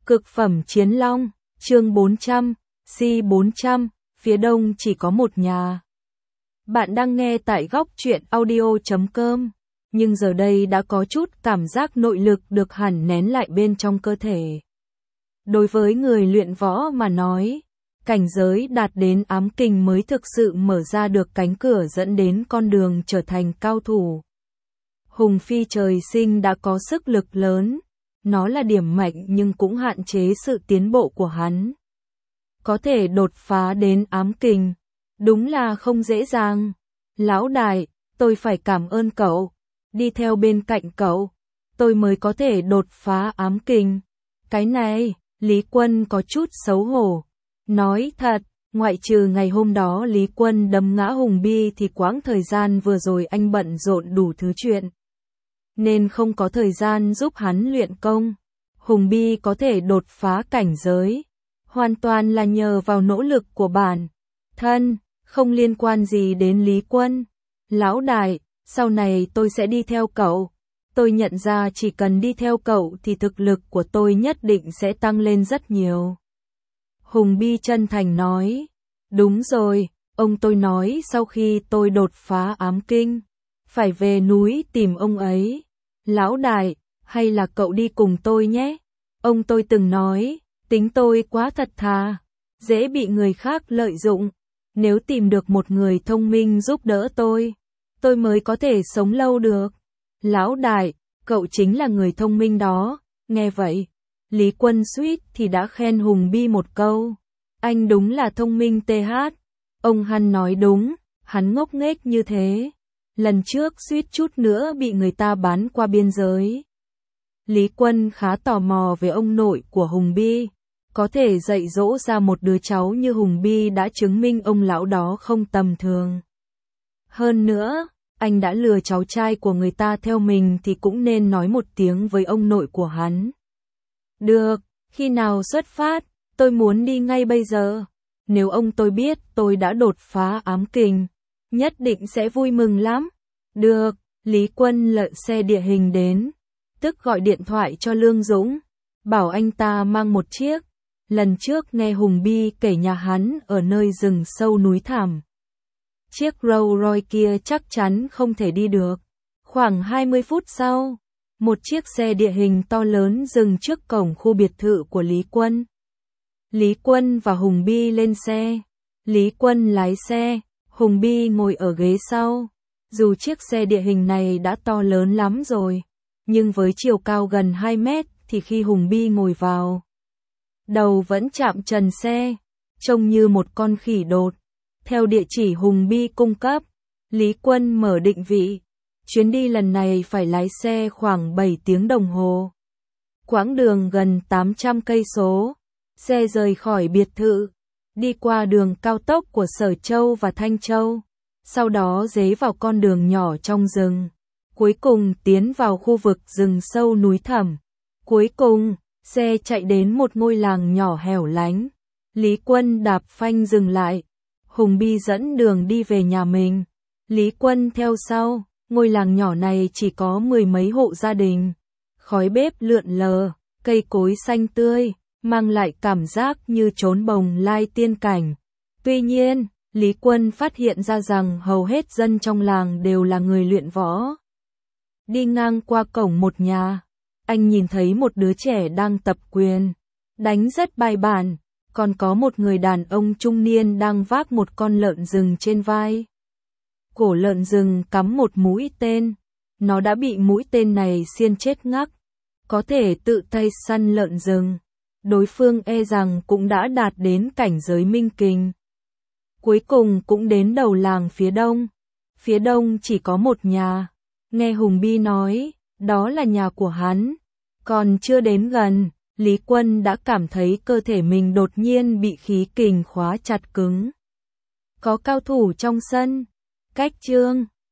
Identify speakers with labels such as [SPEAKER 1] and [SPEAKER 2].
[SPEAKER 1] Cực phẩm chiến long, chương 400, C400, phía đông chỉ có một nhà. Bạn đang nghe tại góc truyện audio.com, nhưng giờ đây đã có chút cảm giác nội lực được hẳn nén lại bên trong cơ thể. Đối với người luyện võ mà nói, cảnh giới đạt đến ám kình mới thực sự mở ra được cánh cửa dẫn đến con đường trở thành cao thủ. Hùng Phi trời sinh đã có sức lực lớn. Nó là điểm mạnh nhưng cũng hạn chế sự tiến bộ của hắn. Có thể đột phá đến ám kình, đúng là không dễ dàng. Lão đại, tôi phải cảm ơn cậu, đi theo bên cạnh cậu, tôi mới có thể đột phá ám kình. Cái này, Lý Quân có chút xấu hổ. Nói thật, ngoại trừ ngày hôm đó Lý Quân đấm ngã Hùng Bi thì quãng thời gian vừa rồi anh bận rộn đủ thứ chuyện. Nên không có thời gian giúp hắn luyện công. Hùng Bi có thể đột phá cảnh giới, hoàn toàn là nhờ vào nỗ lực của bản thân, không liên quan gì đến Lý Quân. Lão đại, sau này tôi sẽ đi theo cậu. Tôi nhận ra chỉ cần đi theo cậu thì thực lực của tôi nhất định sẽ tăng lên rất nhiều. Hùng Bi chân thành nói, đúng rồi, ông tôi nói sau khi tôi đột phá ám kinh, phải về núi tìm ông ấy. Lão đại, hay là cậu đi cùng tôi nhé? Ông tôi từng nói, tính tôi quá thật thà, dễ bị người khác lợi dụng. Nếu tìm được một người thông minh giúp đỡ tôi mới có thể sống lâu được. Lão đại, cậu chính là người thông minh đó. Nghe vậy, Lý Quân suýt thì đã khen Hùng Bi một câu. Anh đúng là thông minh TH. Ông Hắn nói đúng, hắn ngốc nghếch như thế. Lần trước suýt chút nữa bị người ta bán qua biên giới. Lý Quân khá tò mò về ông nội của Hùng Bi. Có thể dạy dỗ ra một đứa cháu như Hùng Bi đã chứng minh ông lão đó không tầm thường. Hơn nữa, anh đã lừa cháu trai của người ta theo mình thì cũng nên nói một tiếng với ông nội của hắn. Được, khi nào xuất phát, tôi muốn đi ngay bây giờ. Nếu ông tôi biết tôi đã đột phá ám kình, nhất định sẽ vui mừng lắm. Được, Lý Quân lợn xe địa hình đến, tức gọi điện thoại cho Lương Dũng, bảo anh ta mang một chiếc. Lần trước nghe Hùng Bi kể nhà hắn ở nơi rừng sâu núi thẳm. Chiếc Rolls Royce kia chắc chắn không thể đi được. Khoảng 20 phút sau, một chiếc xe địa hình to lớn dừng trước cổng khu biệt thự của Lý Quân. Lý Quân và Hùng Bi lên xe. Lý Quân lái xe, Hùng Bi ngồi ở ghế sau. Dù chiếc xe địa hình này đã to lớn lắm rồi, nhưng với chiều cao gần 2 mét thì khi Hùng Bi ngồi vào, đầu vẫn chạm trần xe, trông như một con khỉ đột. Theo địa chỉ Hùng Bi cung cấp, Lý Quân mở định vị. Chuyến đi lần này phải lái xe khoảng 7 tiếng đồng hồ. Quãng đường gần 800 cây số. Xe rời khỏi biệt thự, đi qua đường cao tốc của Sở Châu và Thanh Châu, sau đó rẽ vào con đường nhỏ trong rừng, cuối cùng tiến vào khu vực rừng sâu núi thẳm. Cuối cùng, xe chạy đến một ngôi làng nhỏ hẻo lánh. Lý Quân đạp phanh dừng lại. Hùng Bi dẫn đường đi về nhà mình. Lý Quân theo sau. Ngôi làng nhỏ này chỉ có 10 mấy hộ gia đình. Khói bếp lượn lờ, cây cối xanh tươi, mang lại cảm giác như trốn bồng lai tiên cảnh. Tuy nhiên, Lý Quân phát hiện ra rằng hầu hết dân trong làng đều là người luyện võ. Đi ngang qua cổng một nhà, anh nhìn thấy một đứa trẻ đang tập quyền, đánh rất bài bản, còn có một người đàn ông trung niên đang vác một con lợn rừng trên vai. Cổ lợn rừng cắm một mũi tên, nó đã bị mũi tên này xiên chết ngắc, có thể tự tay săn lợn rừng. Đối phương e rằng cũng đã đạt đến cảnh giới minh kình. Cuối cùng cũng đến đầu làng phía đông. Phía đông chỉ có một nhà. Nghe Hùng Bi nói, đó là nhà của hắn. Còn chưa đến gần, Lý Quân đã cảm thấy cơ thể mình đột nhiên bị khí kình khóa chặt cứng. Có cao thủ trong sân. Cách chương